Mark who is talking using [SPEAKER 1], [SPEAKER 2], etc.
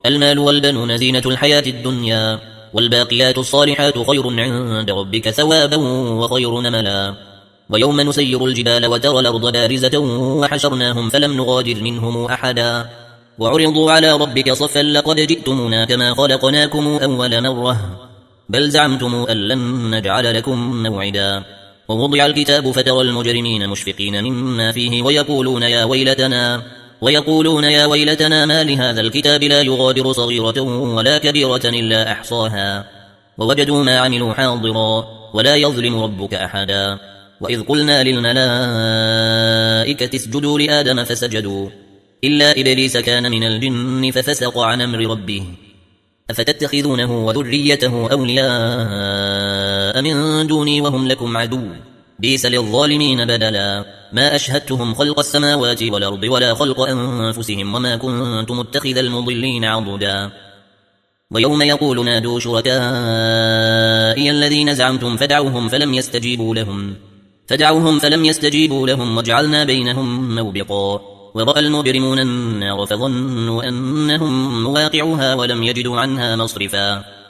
[SPEAKER 1] المال والبنون زينة الحياة الدنيا، والباقيات الصالحات خير عند ربك ثوابا وخير نملا. ويوم نسير الجبال وترى الأرض بارزة وحشرناهم فلم نغادر منهم أحدا، وعرضوا على ربك صفا لقد جئتمونا كما خلقناكم أول مرة بل زعمتم أن لن نجعل لكم موعدا. ووضع الكتاب فترى المجرمين مشفقين مما فيه ويقولون يا ويلتنا ما لهذا الكتاب لا يغادر صغيرة ولا كبيرة إلا أحصاها ووجدوا ما عملوا حاضرا ولا يظلم ربك أحدا. وإذ قلنا للملائكة اسجدوا لآدم فسجدوا إلا إبليس كان من الجن ففسق عن أمر ربه أفتتخذونه وذريته أولياء من دوني وهم لكم عدو بئس للظالمين بدلا. ما أشهدتهم خلق السماوات والأرض ولا خلق أنفسهم وما كنت متخذ المضلين عضدا. ويوم يقول نادوا شركائي الذين زعمتم فدعوهم فلم يستجيبوا لهم وجعلنا بينهم موبقا. ورأى المجرمون النار فظنوا أنهم مواقعوها ولم يجدوا عنها مصرفا.